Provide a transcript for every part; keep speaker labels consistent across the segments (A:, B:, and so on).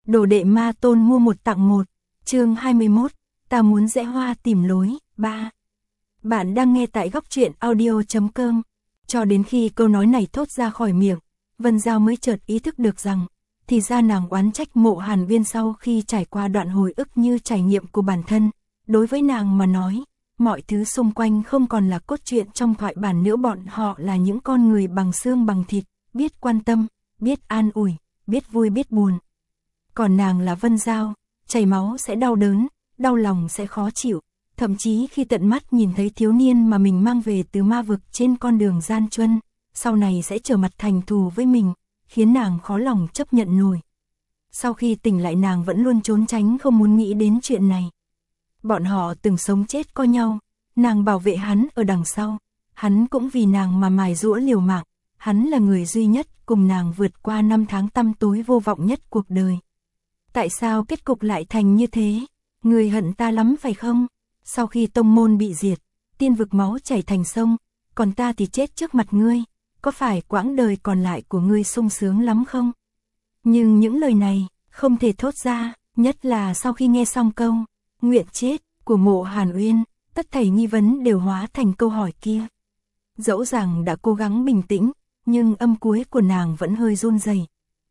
A: Đồ đệ ma tôn mua một tặng một. Chương 21, ta muốn rẽ hoa tìm lối. 3. Bạn đang nghe tại góc truyện audio.com. Cho đến khi câu nói này thốt ra khỏi miệng, Vân Giao mới chợt ý thức được rằng, thì ra nàng oán trách Mộ Hàn Uyên sau khi trải qua đoạn hồi ức như trải nghiệm của bản thân. Đối với nàng mà nói, mọi thứ xung quanh không còn là cốt truyện trong thoại bản nữa, bọn họ là những con người bằng xương bằng thịt, biết quan tâm, biết an ủi, biết vui biết buồn. Còn nàng là Vân Giao, chảy máu sẽ đau đớn, đau lòng sẽ khó chịu, thậm chí khi tận mắt nhìn thấy thiếu niên mà mình mang về từ ma vực trên con đường gian truân, sau này sẽ trở mặt thành thù với mình, khiến nàng khó lòng chấp nhận nổi. Sau khi tỉnh lại nàng vẫn luôn trốn tránh không muốn nghĩ đến chuyện này. Bọn họ từng sống chết co nhau, nàng bảo vệ hắn ở đằng sau, hắn cũng vì nàng mà mài giũa liều mạng, hắn là người duy nhất cùng nàng vượt qua năm tháng tăm tối vô vọng nhất cuộc đời. Tại sao kết cục lại thành như thế? Người hận ta lắm phải không? Sau khi tông môn bị diệt, tiên vực máu chảy thành sông, còn ta thì chết trước mặt ngươi, có phải quãng đời còn lại của ngươi sung sướng lắm không? Nhưng những lời này không thể thốt ra, nhất là sau khi nghe xong câu nguyện chết của Mộ Hàn Uyên, tất thảy nghi vấn đều hóa thành câu hỏi kia. Dẫu rằng đã cố gắng bình tĩnh, nhưng âm cuối của nàng vẫn hơi run rẩy.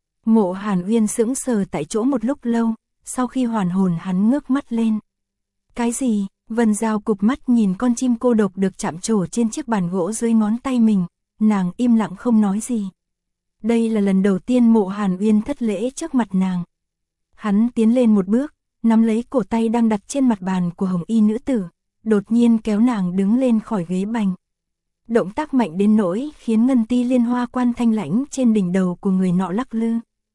A: Mộ Hàn Uyên sững sờ tại chỗ một lúc lâu, sau khi hoàn hồn hắn ngước mắt lên. Cái gì? Vân Giao cụp mắt nhìn con chim cô độc được chạm trổ trên chiếc bàn gỗ dưới ngón tay mình, nàng im lặng không nói gì. Đây là lần đầu tiên Mộ Hàn Uyên thất lễ trước mặt nàng. Hắn tiến lên một bước, nắm lấy cổ tay đang đặt trên mặt bàn của hồng y nữ tử, đột nhiên kéo nàng đứng lên khỏi ghế bành. Động tác mạnh đến nỗi khiến ngân ti liên hoa quan thanh lãnh trên đỉnh đầu của người nọ lắc lư.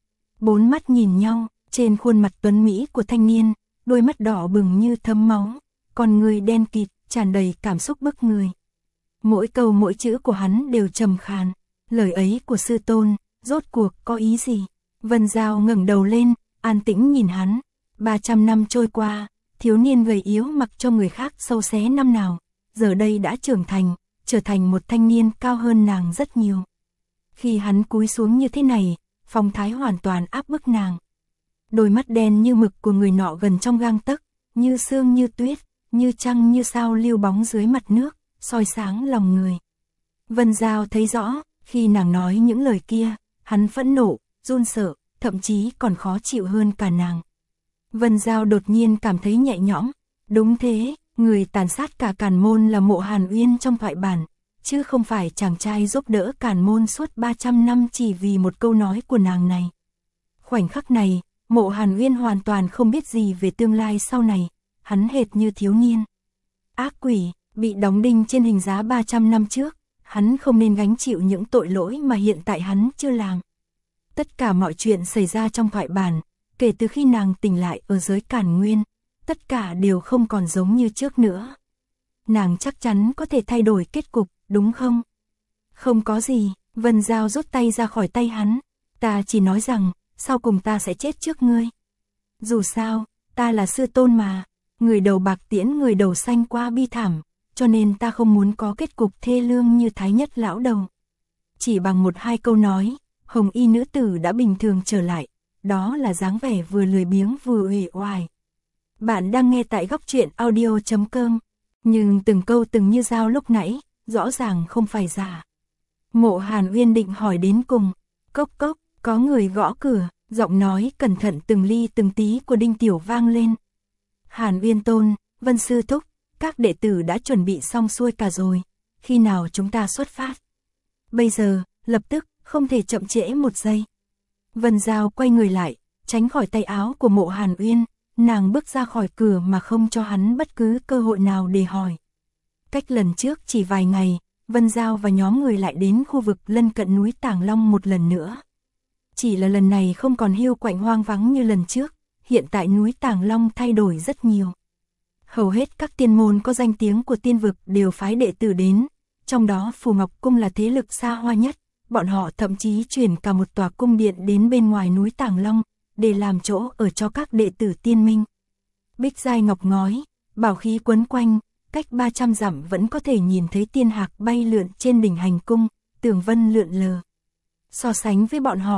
A: Bốn mắt nhìn nhau, trên khuôn mặt tuấn mỹ của thanh niên, đôi mắt đỏ bừng như thấm máu, con người đen kịt, tràn đầy cảm xúc bức người. Mỗi câu mỗi chữ của hắn đều trầm khàn, lời ấy của sư tôn, rốt cuộc có ý gì? Vân Giao ngẩng đầu lên, an tĩnh nhìn hắn. 300 năm trôi qua, thiếu niên gầy yếu mặc cho người khác sâu xé năm nào, giờ đây đã trưởng thành, trở thành một thanh niên cao hơn nàng rất nhiều. Khi hắn cúi xuống như thế này, phong thái hoàn toàn áp bức nàng. Đôi mắt đen như mực của người nọ gần trong gang tấc, như sương như tuyết, như trăng như sao lưu bóng dưới mặt nước, soi sáng lòng người. Vân Giao thấy rõ, khi nàng nói những lời kia, hắn phẫn nộ, run sợ, thậm chí còn khó chịu hơn cả nàng. Vân Giao đột nhiên cảm thấy nhẹ nhõm. Đúng thế, người tàn sát cả Càn Môn là Mộ Hàn Uyên trong thoại bản, chứ không phải chàng trai giúp đỡ Càn Môn suốt 300 năm chỉ vì một câu nói của nàng này. Khoảnh khắc này, Mộ Hàn Uyên hoàn toàn không biết gì về tương lai sau này, hắn hệt như thiếu niên. Ác quỷ, bị đóng đinh trên hình giá 300 năm trước, hắn không nên gánh chịu những tội lỗi mà hiện tại hắn chưa làm. Tất cả mọi chuyện xảy ra trong thoại bản, kể từ khi nàng tỉnh lại ở giới Càn Nguyên, tất cả đều không còn giống như trước nữa. Nàng chắc chắn có thể thay đổi kết cục, đúng không? Không có gì, Vân Giao rút tay ra khỏi tay hắn. Ta chỉ nói rằng, sau cùng ta sẽ chết trước ngươi. Dù sao, ta là sư tôn mà, người đầu bạc tiễn người đầu xanh qua bi thảm, cho nên ta không muốn có kết cục thê lương như Thái Nhất lão đầu. Chỉ bằng một hai câu nói, hồng y nữ tử đã bình thường trở lại. Đó là dáng vẻ vừa lười biếng vừa uể oải. Bạn đang nghe tại góc truyện audio.com, nhưng từng câu từng như dao lúc nãy, rõ ràng không phải giả. Mộ Hàn Uyên định hỏi đến cùng, cốc cốc, có người gõ cửa, giọng nói cẩn thận từng ly từng tí của Đinh Tiểu vang lên. Hàn Uyên tôn, Vân sư thúc, các đệ tử đã chuẩn bị xong xuôi cả rồi, khi nào chúng ta xuất phát? Bây giờ, lập tức, không thể chậm trễ một giây. Vân Giao quay người lại, tránh khỏi tay áo của Mộ Hàn Uyên, nàng bước ra khỏi cửa mà không cho hắn bất cứ cơ hội nào để hỏi. Cách lần trước chỉ vài ngày, Vân Giao và nhóm người lại đến khu vực lân cận núi Tàng Long một lần nữa. Chỉ là lần này không còn hiu quạnh hoang vắng như lần trước, hiện tại núi Tàng Long thay đổi rất nhiều. Hầu hết các tiên môn có danh tiếng của tiên vực đều phái đệ tử đến, trong đó Phù Ngọc Cung là thế lực xa hoa nhất. Bọn họ thậm chí chuyển cả một tòa cung điện đến bên ngoài núi Tàng Long, để làm chỗ ở cho các đệ tử tiên minh. Bích giai ngọc ngói, bảo khí quấn quanh, cách 300 dặm vẫn có thể nhìn thấy tiên hạc bay lượn trên đỉnh hành cung, tường vân lượn lờ. So sánh với bọn họ,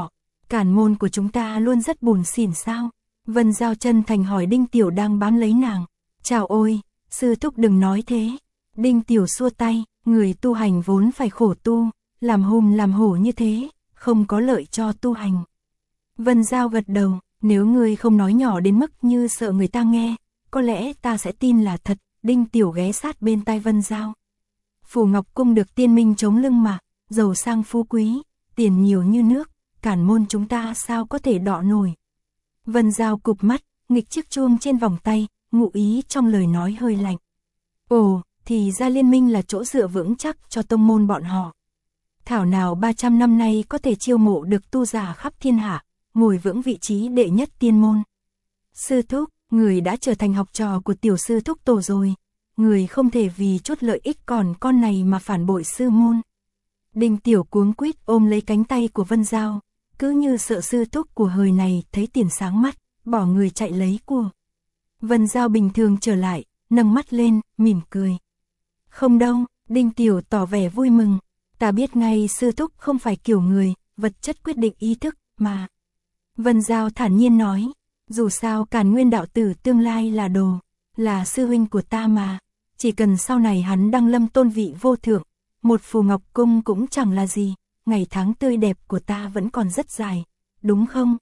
A: Cản môn của chúng ta luôn rất bủn xỉn sao? Vân Giao chân thành hỏi Đinh Tiểu đang bám lấy nàng. Chào ôi, sư thúc đừng nói thế. Đinh Tiểu xua tay, người tu hành vốn phải khổ tu, làm hùm làm hổ như thế, không có lợi cho tu hành. Vân Giao gật đầu, nếu ngươi không nói nhỏ đến mức như sợ người ta nghe, có lẽ ta sẽ tin là thật. Đinh Tiểu ghé sát bên tai Vân Giao. Phù Ngọc Cung được tiên minh chống lưng mà, giàu sang phú quý, tiền nhiều như nước, Cản môn chúng ta sao có thể đọ nổi. Vân Giao cụp mắt, nghịch chiếc chuông trên vòng tay, ngụ ý trong lời nói hơi lạnh. Ồ, thì ra liên minh là chỗ dựa vững chắc cho tông môn bọn họ. Thảo nào 300 năm nay có thể chiêu mộ được tu giả khắp thiên hạ, ngồi vững vị trí đệ nhất tiên môn. Sư thúc, người đã trở thành học trò của tiểu sư thúc tổ rồi, người không thể vì chút lợi ích còn con này mà phản bội sư môn. Đinh Tiểu cuống quýt ôm lấy cánh tay của Vân Giao, cứ như sợ sư thúc của hời này thấy tiền sáng mắt, bỏ người chạy lấy của. Vân Giao bình thường trở lại, nâng mắt lên, mỉm cười. Không đâu, Đinh Tiểu tỏ vẻ vui mừng, ta biết ngay sư thúc không phải kiểu người, vật chất quyết định ý thức, mà. Vân Giao thản nhiên nói, dù sao Càn Nguyên đạo tử tương lai là đồ, là sư huynh của ta mà, chỉ cần sau này hắn đăng lâm tôn vị vô thượng, một Phù Ngọc Cung cũng chẳng là gì, ngày tháng tươi đẹp của ta vẫn còn rất dài, đúng không?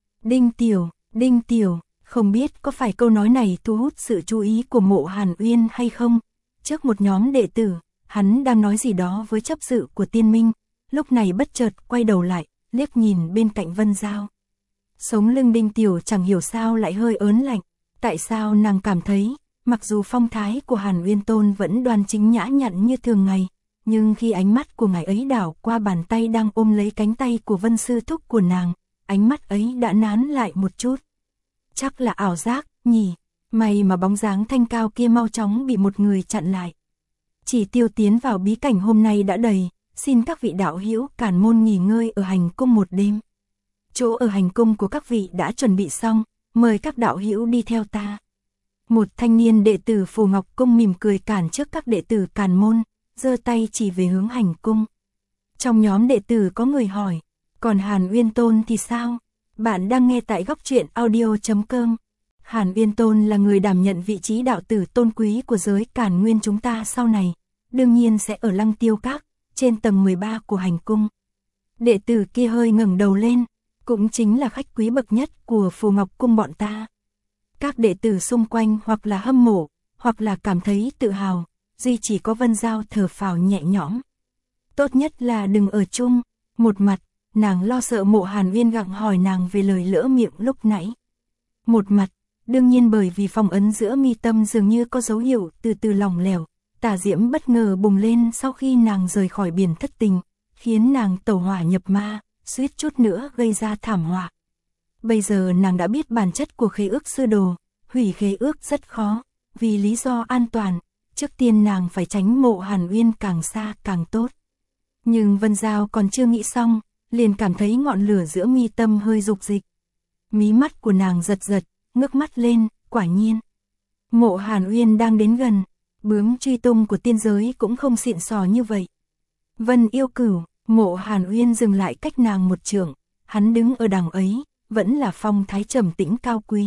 A: Đinh Tiểu, không biết có phải câu nói này thu hút sự chú ý của Mộ Hàn Uyên hay không? Trước một nhóm đệ tử, hắn đang nói gì đó với chấp sự của tiên minh, lúc này bất chợt quay đầu lại, liếc nhìn bên cạnh Vân Giao. Sống lưng Đinh Tiểu chẳng hiểu sao lại hơi ớn lạnh, tại sao nàng cảm thấy, mặc dù phong thái của Hàn Uyên Tôn vẫn đoan chính nhã nhặn như thường ngày, nhưng khi ánh mắt của ngài ấy đảo qua bàn tay đang ôm lấy cánh tay của Vân sư thúc của nàng, ánh mắt ấy đã nán lại một chút. Chắc là ảo giác, nhỉ, may mà bóng dáng thanh cao kia mau chóng bị một người chặn lại. Chỉ tiêu tiến vào bí cảnh hôm nay đã đầy, xin các vị đạo hữu Càn môn nghỉ ngơi ở hành cung một đêm. Chỗ ở hành cung của các vị đã chuẩn bị xong, mời các đạo hữu đi theo ta. Một thanh niên đệ tử Phù Ngọc Cung mỉm cười cản trước các đệ tử Càn môn, giơ tay chỉ về hướng hành cung. Trong nhóm đệ tử có người hỏi, còn Hàn Uyên Tôn thì sao? Bạn đang nghe tại Góc Truyện Audio.com. Hàn Uyên Tôn là người đảm nhận vị trí đạo tử tôn quý của giới Càn Nguyên chúng ta sau này, đương nhiên sẽ ở Lăng Tiêu Các, trên tầng 13 của hành cung. Đệ tử kia hơi ngẩng đầu lên, cũng chính là khách quý bậc nhất của Phù Ngọc Cung bọn ta. Các đệ tử xung quanh hoặc là hâm mộ, hoặc là cảm thấy tự hào, duy chỉ có Vân Giao thở phào nhẹ nhõm. Tốt nhất là đừng ở chung. Một mặt, nàng lo sợ Mộ Hàn Uyên gặng hỏi nàng về lời lỡ miệng lúc nãy. Một mặt, đương nhiên bởi vì phong ấn giữa mi tâm dường như có dấu hiệu từ từ lỏng lẻo, tà diễm bất ngờ bùng lên sau khi nàng rời khỏi biển thất tình, khiến nàng tẩu hỏa nhập ma, suýt chút nữa gây ra thảm họa. Bây giờ nàng đã biết bản chất của khế ước sư đồ, hủy khế ước rất khó, vì lý do an toàn, trước tiên nàng phải tránh Mộ Hàn Uyên càng xa càng tốt. Nhưng Vân Giao còn chưa nghĩ xong, liền cảm thấy ngọn lửa giữa mi tâm hơi rục dịch. Mí mắt của nàng giật giật, ngước mắt lên, quả nhiên. Mộ Hàn Uyên đang đến gần, bướm truy tung của tiên giới cũng không xịn sò như vậy. Vân Yêu Cửu, Mộ Hàn Uyên dừng lại cách nàng một trượng, hắn đứng ở đằng ấy, vẫn là phong thái trầm tĩnh cao quý.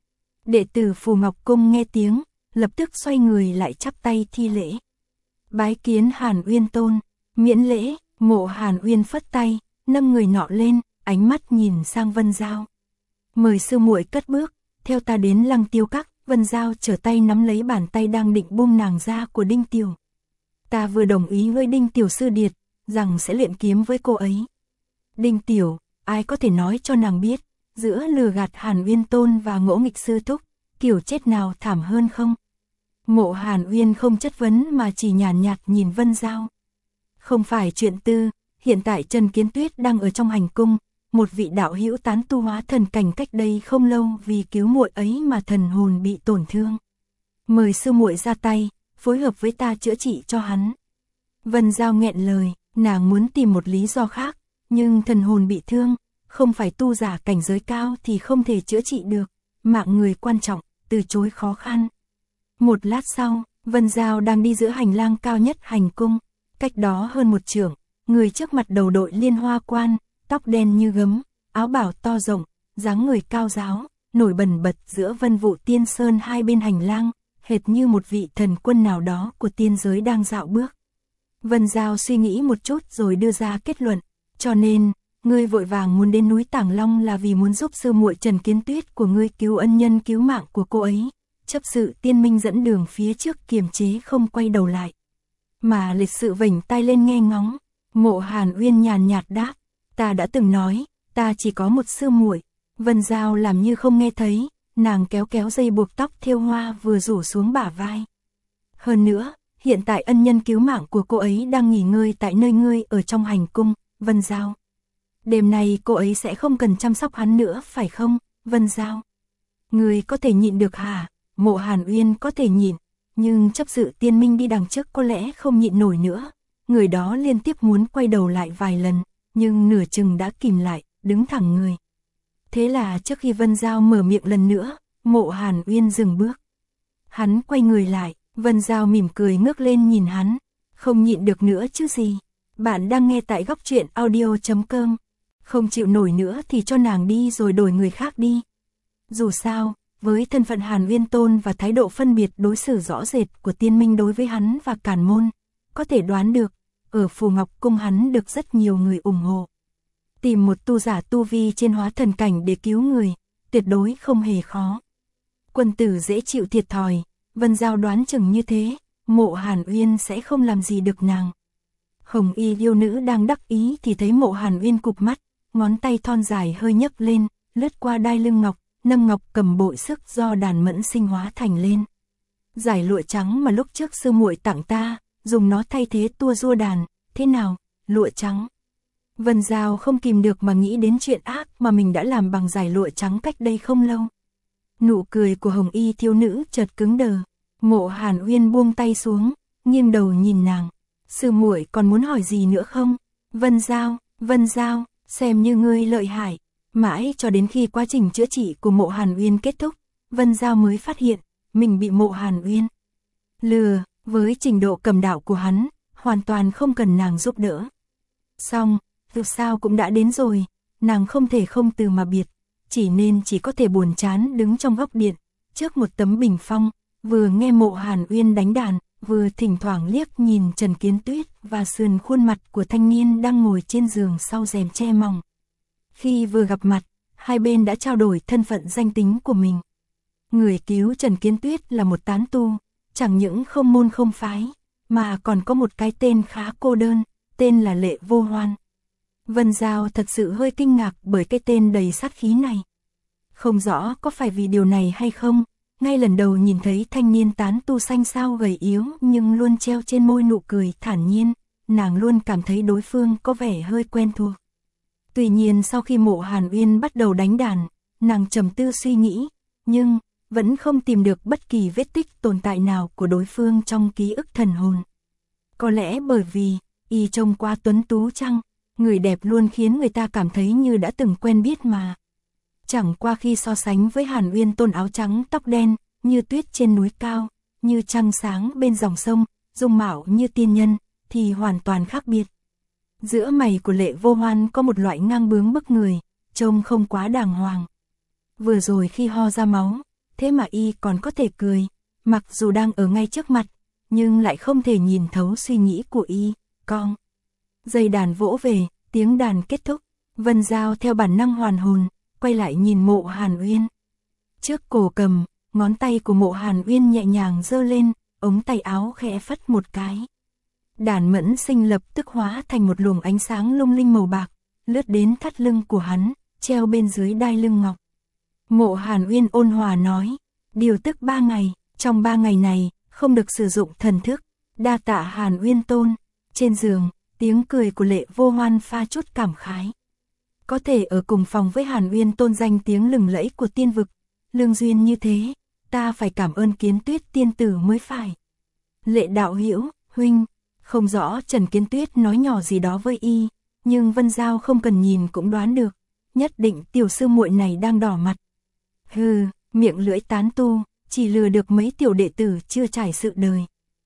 A: Đệ tử Phù Ngọc Cung nghe tiếng, lập tức xoay người lại chắp tay thi lễ. Bái kiến Hàn Uyên Tôn, miễn lễ. Mộ Hàn Uyên phất tay, nâng người nọ lên, ánh mắt nhìn sang Vân Giao. Mời sư muội cất bước, theo ta đến Lăng Tiêu Các. Vân Giao trở tay nắm lấy bàn tay đang định buông nàng ra của Đinh Tiểu. Ta vừa đồng ý với Đinh Tiểu sư điệt, rằng sẽ luyện kiếm với cô ấy. Đinh Tiểu, ai có thể nói cho nàng biết, giữa lừa gạt Hàn Uyên Tôn và ngỗ nghịch sư thúc, kiểu chết nào thảm hơn không? Mộ Hàn Uyên không chất vấn mà chỉ nhàn nhạt nhìn Vân Giao. Không phải chuyện tư, hiện tại Trần Kiến Tuyết đang ở trong hành cung, một vị đạo hữu tán tu hóa thần cảnh cách đây không lâu vì cứu muội ấy mà thần hồn bị tổn thương. Mời sư muội ra tay, phối hợp với ta chữa trị cho hắn. Vân Giao nghẹn lời, nàng muốn tìm một lý do khác, nhưng thần hồn bị thương, không phải tu giả cảnh giới cao thì không thể chữa trị được, mạng người quan trọng, từ chối khó khăn. Một lát sau, Vân Giao đang đi giữa hành lang cao nhất hành cung, cách đó hơn một trượng, người trước mặt đầu đội liên hoa quan, tóc đen như gấm, áo bào to rộng, dáng người cao ráo, nổi bần bật giữa vân vụ tiên sơn hai bên hành lang, hệt như một vị thần quân nào đó của tiên giới đang dạo bước. Vân Giao suy nghĩ một chút rồi đưa ra kết luận, cho nên, ngươi vội vàng muốn đến núi Tàng Long là vì muốn giúp sư muội Trần Kiến Tuyết của ngươi cứu ân nhân cứu mạng của cô ấy. Chấp sự Tiên Minh dẫn đường phía trước kiềm chế không quay đầu lại. Mà lịch sự vểnh tai lên nghe ngóng, Mộ Hàn Uyên nhàn nhạt đáp, ta đã từng nói, ta chỉ có một sư muội. Vân Giao làm như không nghe thấy, nàng kéo kéo dây buộc tóc thêu hoa vừa rủ xuống bả vai. Hơn nữa, hiện tại ân nhân cứu mạng của cô ấy đang nghỉ ngơi tại nơi ngươi ở trong hành cung, Vân Giao. Đêm nay cô ấy sẽ không cần chăm sóc hắn nữa phải không, Vân Giao? Ngươi có thể nhịn được hả? Mộ Hàn Uyên có thể nhịn, nhưng chấp sự Tiên Minh đi đằng trước có lẽ không nhịn nổi nữa. Người đó liên tiếp muốn quay đầu lại vài lần, nhưng nửa chừng đã kìm lại, đứng thẳng người. Thế là trước khi Vân Giao mở miệng lần nữa, Mộ Hàn Uyên dừng bước. Hắn quay người lại, Vân Giao mỉm cười ngước lên nhìn hắn, không nhịn được nữa chứ gì. Bạn đang nghe tại góc truyện audio.com. Không chịu nổi nữa thì cho nàng đi rồi đổi người khác đi. Dù sao, với thân phận Hàn Uyên Tôn và thái độ phân biệt đối xử rõ rệt của Tiên Minh đối với hắn và Càn Môn, có thể đoán được, ở Phù Ngọc Cung hắn được rất nhiều người ủng hộ. Tìm một tu giả tu vi trên hóa thần cảnh để cứu người, tuyệt đối không hề khó. Quân tử dễ chịu thiệt thòi, Vân Giao đoán chừng như thế, Mộ Hàn Uyên sẽ không làm gì được nàng. Hồng Y yêu nữ đang đắc ý thì thấy Mộ Hàn Uyên cụp mắt, ngón tay thon dài hơi nhấc lên, lướt qua đai lưng ngọc, nâng ngọc cầm bội sức do đàn mẫn sinh hóa thành lên. Giải lụa trắng mà lúc trước sư muội tặng ta, dùng nó thay thế tua rua đàn, thế nào, lụa trắng. Vân Giao không kìm được mà nghĩ đến chuyện ác mà mình đã làm bằng giải lụa trắng cách đây không lâu. Nụ cười của Hồng Y thiếu nữ chợt cứng đờ, Mộ Hàn Uyên buông tay xuống, nghiêng đầu nhìn nàng. Sư muội còn muốn hỏi gì nữa không? Vân Giao, xem như ngươi lợi hại. Mãi cho đến khi quá trình chữa trị của Mộ Hàn Uyên kết thúc, Vân Giao mới phát hiện, mình bị Mộ Hàn Uyên lừa, với trình độ cầm đạo của hắn, hoàn toàn không cần nàng giúp đỡ. Xong, dù sao cũng đã đến rồi, nàng không thể không từ mà biệt, chỉ có thể buồn chán đứng trong góc điện, trước một tấm bình phong, vừa nghe Mộ Hàn Uyên đánh đàn, vừa thỉnh thoảng liếc nhìn Trần Kiến Tuyết và sườn khuôn mặt của thanh niên đang ngồi trên giường sau rèm che mỏng. Khi vừa gặp mặt, hai bên đã trao đổi thân phận danh tính của mình. Người cứu Trần Kiến Tuyết là một tán tu, chẳng những không môn không phái, mà còn có một cái tên khá cô đơn, tên là Lệ Vô Hoan. Vân Giao thật sự hơi kinh ngạc bởi cái tên đầy sát khí này. Không rõ có phải vì điều này hay không, ngay lần đầu nhìn thấy thanh niên tán tu xanh xao gầy yếu nhưng luôn treo trên môi nụ cười thản nhiên, nàng luôn cảm thấy đối phương có vẻ hơi quen thuộc. Tuy nhiên sau khi Mộ Hàn Uyên bắt đầu đánh đàn, nàng trầm tư suy nghĩ, nhưng vẫn không tìm được bất kỳ vết tích tồn tại nào của đối phương trong ký ức thần hồn. Có lẽ bởi vì, y trông quá tuấn tú chăng, người đẹp luôn khiến người ta cảm thấy như đã từng quen biết mà. Chẳng qua khi so sánh với Hàn Uyên Tôn áo trắng tóc đen, như tuyết trên núi cao, như trăng sáng bên dòng sông, dung mạo như tiên nhân, thì hoàn toàn khác biệt. Giữa mày của Lệ Vô Hoan có một loại ngang bướng bức người, trông không quá đàng hoàng. Vừa rồi khi ho ra máu, thế mà y còn có thể cười, mặc dù đang ở ngay trước mặt, nhưng lại không thể nhìn thấu suy nghĩ của y, cong. Dây đàn vỗ về, tiếng đàn kết thúc, Vân Giao theo bản năng hoàn hồn, quay lại nhìn Mộ Hàn Uyên. Trước cổ cầm, ngón tay của Mộ Hàn Uyên nhẹ nhàng giơ lên, ống tay áo khẽ phất một cái. Đàn mẫn sinh lập tức hóa thành một luồng ánh sáng lung linh màu bạc, lướt đến thắt lưng của hắn, treo bên dưới đai lưng ngọc. Mộ Hàn Uyên ôn hòa nói, điều tức 3 ngày, trong 3 ngày này, không được sử dụng thần thức, đa tạ Hàn Uyên Tôn. Trên giường, tiếng cười của Lệ Vô Hoan pha chút cảm khái. Có thể ở cùng phòng với Hàn Uyên Tôn danh tiếng lừng lẫy của tiên vực, lương duyên như thế, ta phải cảm ơn Kiến Tuyết tiên tử mới phải. Lệ đạo hữu, huynh, không rõ Trần Kiến Tuyết nói nhỏ gì đó với y, nhưng Vân Giao không cần nhìn cũng đoán được, nhất định tiểu sư muội này đang đỏ mặt. Hừ, miệng lưỡi tán tu, chỉ lừa được mấy tiểu đệ tử chưa trải sự đời.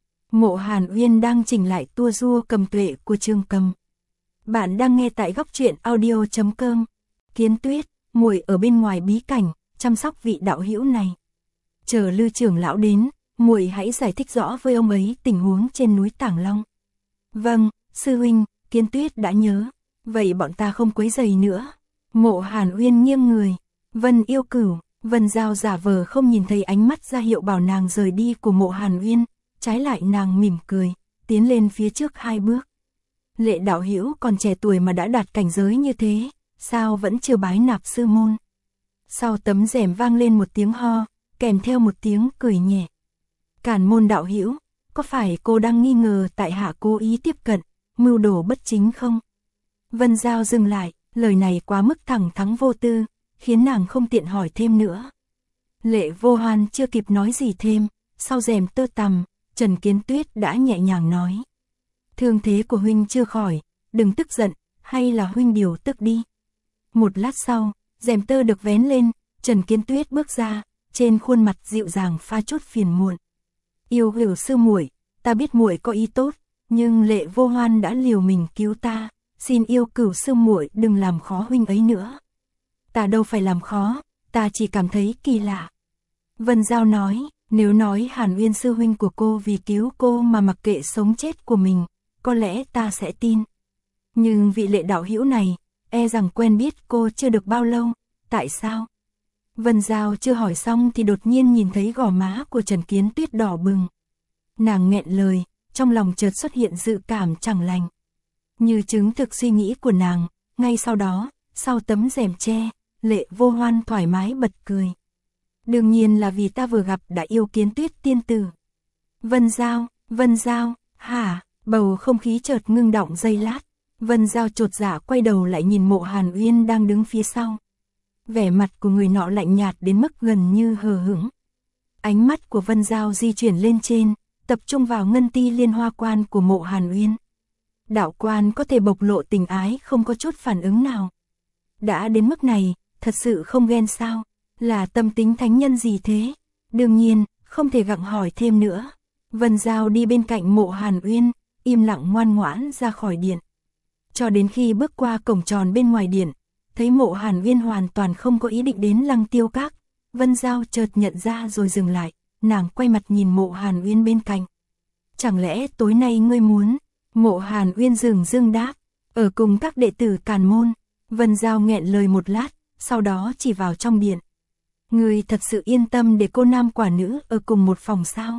A: Mộ Hàn Uyên đang chỉnh lại tua rua cầm tuệ của Trương Cầm. Bạn đang nghe tại góc truyện audio.com. Kiến Tuyết, muội ở bên ngoài bí cảnh, chăm sóc vị đạo hữu này. Chờ Lư trưởng lão đến, muội hãy giải thích rõ với ông ấy tình huống trên núi Tảng Long. Vâng, sư huynh, Kiến Tuyết đã nhớ. Vậy bọn ta không quấy rầy nữa. Mộ Hàn Uyên nghiêng người. Vân Yêu Cửu, Vân Giao giả vờ không nhìn thấy ánh mắt ra hiệu bảo nàng rời đi của Mộ Hàn Uyên, trái lại nàng mỉm cười, tiến lên phía trước 2 bước. Lệ đạo hữu còn trẻ tuổi mà đã đạt cảnh giới như thế, sao vẫn chưa bái nạp sư môn? Sau tấm rèm vang lên một tiếng ho, kèm theo một tiếng cười nhẹ. Càn Môn đạo hữu, có phải cô đang nghi ngờ tại hạ cố ý tiếp cận, mưu đồ bất chính không? Vân Giao dừng lại, lời này quá mức thẳng thắn vô tư, khiến nàng không tiện hỏi thêm nữa. Lệ Vô Hoan chưa kịp nói gì thêm, sau rèm tơ tằm, Trần Kiến Tuyết đã nhẹ nhàng nói. Thương thế của huynh chưa khỏi, đừng tức giận, hay là huynh điều tức đi. Một lát sau, rèm tơ được vén lên, Trần Kiến Tuyết bước ra, trên khuôn mặt dịu dàng pha chút phiền muộn. Yêu Hữu sư muội, ta biết muội có ý tốt, nhưng Lệ Vô Hoan đã liều mình cứu ta, xin Yêu Cửu sư muội đừng làm khó huynh ấy nữa. Ta đâu phải làm khó, ta chỉ cảm thấy kỳ lạ. Vân Giao nói, nếu nói Hàn Uyên sư huynh của cô vì cứu cô mà mặc kệ sống chết của mình, có lẽ ta sẽ tin. Nhưng vị Lệ đạo hữu này, e rằng quen biết cô chưa được bao lâu, tại sao? Vân Giao chưa hỏi xong thì đột nhiên nhìn thấy gò má của Trần Kiến Tuyết đỏ bừng. Nàng nghẹn lời, trong lòng chợt xuất hiện dự cảm chẳng lành. Như chứng thực suy nghĩ của nàng, ngay sau đó, sau tấm rèm che, Lệ Vô Hoan thoải mái bật cười. Đương nhiên là vì ta vừa gặp đã yêu Kiến Tuyết tiên tử. Vân Giao, hả? Bầu không khí chợt ngưng động giây lát. Vân Giao chột dạ quay đầu lại nhìn Mộ Hàn Uyên đang đứng phía sau. Vẻ mặt của người nọ lạnh nhạt đến mức gần như hờ hững. Ánh mắt của Vân Giao di chuyển lên trên, tập trung vào ngân ti liên hoa quan của Mộ Hàn Uyên. Đạo quan có thể bộc lộ tình ái không có chút phản ứng nào. Đã đến mức này, thật sự không ghen sao? Là tâm tính thánh nhân gì thế? Đương nhiên, không thể gặng hỏi thêm nữa. Vân Giao đi bên cạnh Mộ Hàn Uyên, im lặng ngoan ngoãn ra khỏi điện. Cho đến khi bước qua cổng tròn bên ngoài điện, thấy Mộ Hàn Uyên hoàn toàn không có ý định đến Lăng Tiêu Các, Vân Giao chợt nhận ra rồi dừng lại, nàng quay mặt nhìn Mộ Hàn Uyên bên cạnh. Chẳng lẽ tối nay ngươi muốn? Mộ Hàn Uyên dừng dưng đáp, ở cùng các đệ tử Càn Môn. Vân Giao nghẹn lời một lát, sau đó chỉ vào trong điện. Ngươi thật sự yên tâm để cô nam quả nữ ở cùng một phòng sao?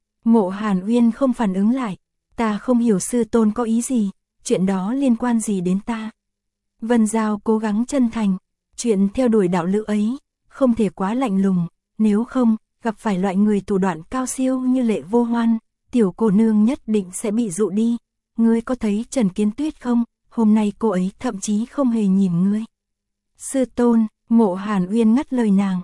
A: Mộ Hàn Uyên không phản ứng lại, ta không hiểu sư tôn có ý gì, chuyện đó liên quan gì đến ta? Vân Giao cố gắng chân thành, chuyện theo đuổi đạo lữ ấy, không thể quá lạnh lùng, nếu không, gặp phải loại người thủ đoạn cao siêu như Lệ Vô Hoan, tiểu cô nương nhất định sẽ bị dụ đi. Ngươi có thấy Trần Kiến Tuyết không? Hôm nay cô ấy thậm chí không hề nhìn ngươi. Sư tôn, Mộ Hàn Uyên ngắt lời nàng.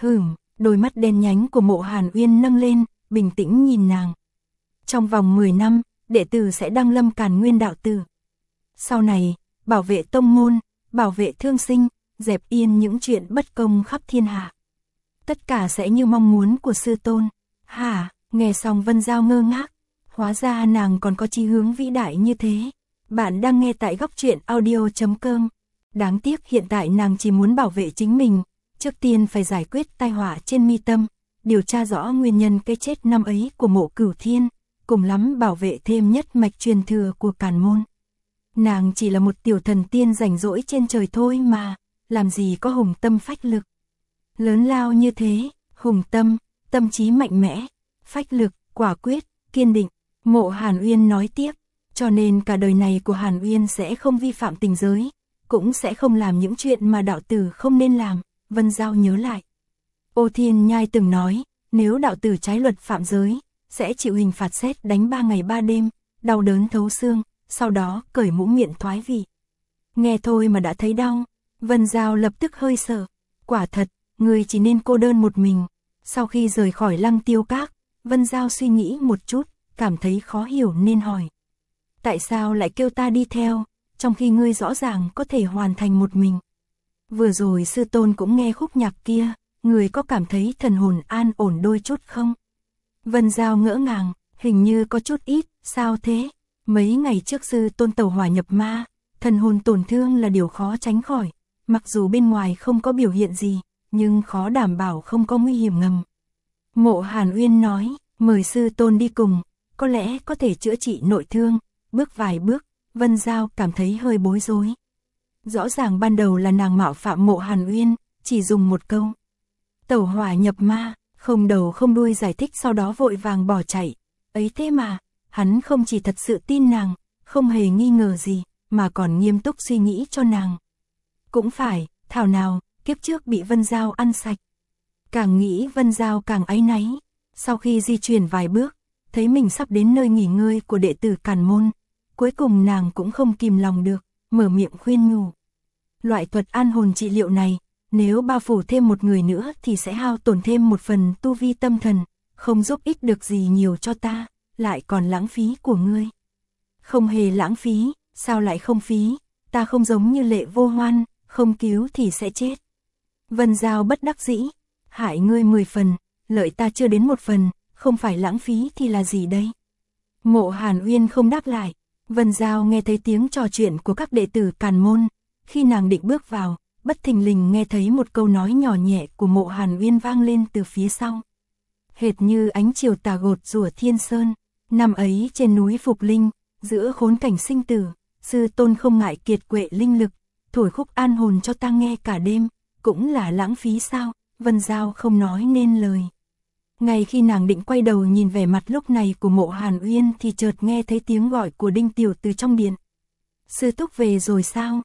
A: Đôi mắt đen nhánh của Mộ Hàn Uyên nâng lên, bình tĩnh nhìn nàng. Trong vòng 10 năm, đệ tử sẽ đăng lâm Càn Nguyên đạo tử. Sau này, bảo vệ tông môn, bảo vệ thương sinh, dẹp yên những chuyện bất công khắp thiên hạ. Tất cả sẽ như mong muốn của sư tôn. Hả? Nghe xong Vân Giao ngơ ngác. Hóa ra nàng còn có chí hướng vĩ đại như thế. Bạn đang nghe tại Góc Truyện Audio.com. Đáng tiếc hiện tại nàng chỉ muốn bảo vệ chính mình. Trước tiên phải giải quyết tai họa trên mi tâm, điều tra rõ nguyên nhân cái chết năm ấy của Mộ Cửu Thiên, cùng lắm bảo vệ thêm nhất mạch truyền thừa của Càn Môn. Nàng chỉ là một tiểu thần tiên rảnh rỗi trên trời thôi mà, làm gì có hùng tâm phách lực. Lớn lao như thế, hùng tâm, tâm trí mạnh mẽ, phách lực, quả quyết, kiên định. Mộ Hàn Uyên nói tiếp, cho nên cả đời này của Hàn Uyên sẽ không vi phạm tình giới, cũng sẽ không làm những chuyện mà đạo tử không nên làm. Vân Giao nhớ lại. Ô Thiên Nhai từng nói, nếu đạo tử trái luật phạm giới, sẽ chịu hình phạt sét đánh 3 ngày 3 đêm, đau đớn thấu xương, sau đó cởi mũ miệng thoái vị. Nghe thôi mà đã thấy đau. Vân Giao lập tức hơi sợ. Quả thật, người chỉ nên cô đơn một mình. Sau khi rời khỏi Lăng Tiêu Các, Vân Giao suy nghĩ một chút, cảm thấy khó hiểu nên hỏi. Tại sao lại kêu ta đi theo, trong khi ngươi rõ ràng có thể hoàn thành một mình? Vừa rồi sư tôn cũng nghe khúc nhạc kia, người có cảm thấy thần hồn an ổn đôi chút không? Vân Giao ngỡ ngàng, hình như có chút ít, sao thế? Mấy ngày trước sư tôn tẩu hỏa nhập ma, thần hồn tổn thương là điều khó tránh khỏi, mặc dù bên ngoài không có biểu hiện gì, nhưng khó đảm bảo không có nguy hiểm ngầm. Mộ Hàn Uyên nói, mời sư tôn đi cùng, có lẽ có thể chữa trị nội thương. Bước vài bước, Vân Giao cảm thấy hơi bối rối. Rõ ràng ban đầu là nàng mạo phạm Mộ Hàn Uyên, chỉ dùng một câu tẩu hỏa nhập ma, không đầu không đuôi giải thích, sau đó vội vàng bỏ chạy. Ấy thế mà, hắn không chỉ thật sự tin nàng, không hề nghi ngờ gì, mà còn nghiêm túc suy nghĩ cho nàng. Cũng phải, thảo nào, kiếp trước bị Vân Giao ăn sạch. Càng nghĩ Vân Giao càng áy náy. Sau khi di chuyển vài bước, thấy mình sắp đến nơi nghỉ ngơi của đệ tử Càn Môn, cuối cùng nàng cũng không kìm lòng được, mở miệng khuyên nhủ. Loại thuật an hồn trị liệu này, nếu bao phủ thêm một người nữa thì sẽ hao tổn thêm một phần tu vi tâm thần, không giúp ích được gì nhiều cho ta, lại còn lãng phí của ngươi. Không hề lãng phí, sao lại không phí, ta không giống như Lệ Vô Hoan, không cứu thì sẽ chết. Vân Giao bất đắc dĩ, hại ngươi 10 phần, lợi ta chưa đến 1 phần, không phải lãng phí thì là gì đây? Mộ Hàn Uyên không đáp lại. Vân Giao nghe thấy tiếng trò chuyện của các đệ tử Càn Môn, khi nàng định bước vào, bất thình lình nghe thấy một câu nói nhỏ nhẹ của Mộ Hàn Uyên vang lên từ phía sau. Hệt như ánh chiều tà gột rủa thiên sơn, năm ấy trên núi Phục Linh, giữa khốn cảnh sinh tử, sư tôn không ngại kiệt quệ linh lực, thổi khúc an hồn cho ta nghe cả đêm, cũng là lãng phí sao? Vân Giao không nói nên lời. Ngay khi nàng định quay đầu nhìn vẻ mặt lúc này của Mộ Hàn Uyên thì chợt nghe thấy tiếng gọi của Đinh Tiểu từ trong điện. Sư thúc về rồi sao?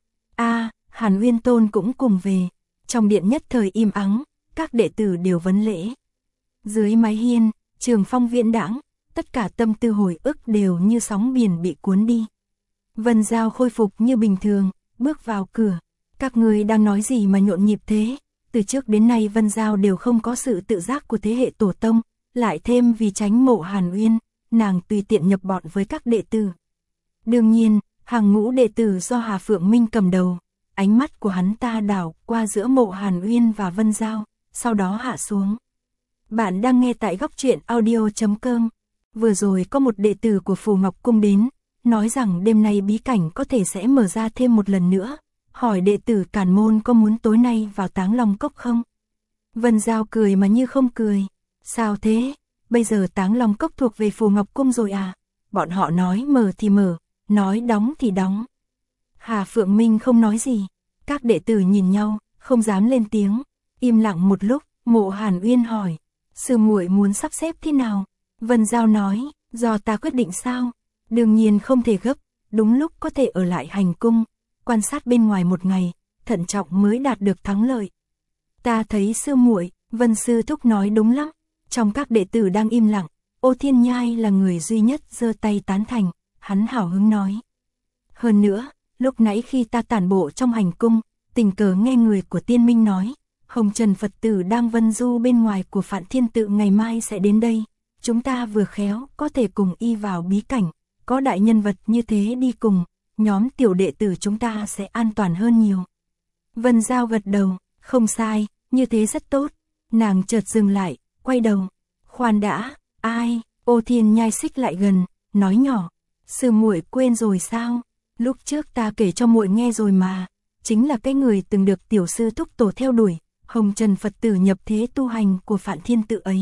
A: Hàn Uyên Tôn cũng cùng về. Trong điện nhất thời im ắng, các đệ tử đều vấn lễ. Dưới mái hiên, trường phong viễn đãng, tất cả tâm tư hồi ức đều như sóng biển bị cuốn đi. Vân Giao khôi phục như bình thường, bước vào cửa. Các người đang nói gì mà nhộn nhịp thế? Từ trước đến nay Vân Giao đều không có sự tự giác của thế hệ tổ tông, lại thêm vì tránh Mộ Hàn Uyên, nàng tùy tiện nhập bọn với các đệ tử. Đương nhiên, hàng ngũ đệ tử do Hà Phượng Minh cầm đầu, ánh mắt của hắn ta đảo qua giữa Mộ Hàn Uyên và Vân Giao, sau đó hạ xuống. Bạn đang nghe tại góc truyện audio.com. Vừa rồi có một đệ tử của Phù Ngọc Cung đến, nói rằng đêm nay bí cảnh có thể sẽ mở ra thêm một lần nữa. Hỏi đệ tử Càn Môn có muốn tối nay vào Táng Long Cốc không? Vân Giao cười mà như không cười. Sao thế? Bây giờ Táng Long Cốc thuộc về Phù Ngọc Cung rồi à? Bọn họ nói mở thì mở, nói đóng thì đóng. Hà Phượng Minh không nói gì. Các đệ tử nhìn nhau, không dám lên tiếng. Im lặng một lúc, Mộ Hàn Uyên hỏi. Sư muội muốn sắp xếp thế nào? Vân Giao nói, do ta quyết định sao? Đương nhiên không thể gấp, đúng lúc có thể ở lại hành cung. Quan sát bên ngoài một ngày, thận trọng mới đạt được thắng lợi. Ta thấy sư muội, Vân sư thúc nói đúng lắm. Trong các đệ tử đang im lặng, Ô Thiên Nhai là người duy nhất giơ tay tán thành, hắn hào hứng nói. Hơn nữa, lúc nãy khi ta tản bộ trong hành cung, tình cờ nghe người của Tiên Minh nói, Hồng Trần Phật tử đang vân du bên ngoài của Phạn Thiên Tự ngày mai sẽ đến đây. Chúng ta vừa khéo có thể cùng y vào bí cảnh, có đại nhân vật như thế đi cùng. Nhóm tiểu đệ tử chúng ta sẽ an toàn hơn nhiều. Vân Giao gật đầu, không sai, như thế rất tốt. Nàng chợt dừng lại, quay đầu. Khoan đã, ai? Ô Thiên Nhai xích lại gần, nói nhỏ. Sư muội quên rồi sao? Lúc trước ta kể cho muội nghe rồi mà. Chính là cái người từng được tiểu sư thúc tổ theo đuổi, Hồng Trần Phật tử nhập thế tu hành của Phạn Thiên Tự ấy.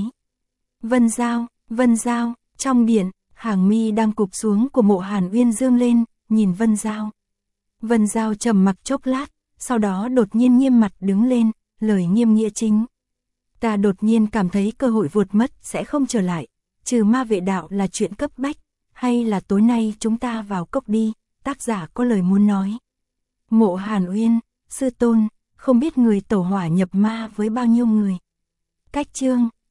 A: Vân Giao, trong điện, hàng mi đang cụp xuống của Mộ Hàn Uyên dương lên. Nhìn Vân Giao. Vân Giao trầm mặc chốc lát, sau đó đột nhiên nghiêm mặt đứng lên, lời nghiêm nghĩa chính. Ta đột nhiên cảm thấy cơ hội vụt mất sẽ không trở lại, trừ ma vệ đạo là chuyện cấp bách, hay là tối nay chúng ta vào cốc đi, tác giả có lời muốn nói. Mộ Hàn Uyên, sư tôn, không biết người tẩu hỏa nhập ma với bao nhiêu người. Cách chương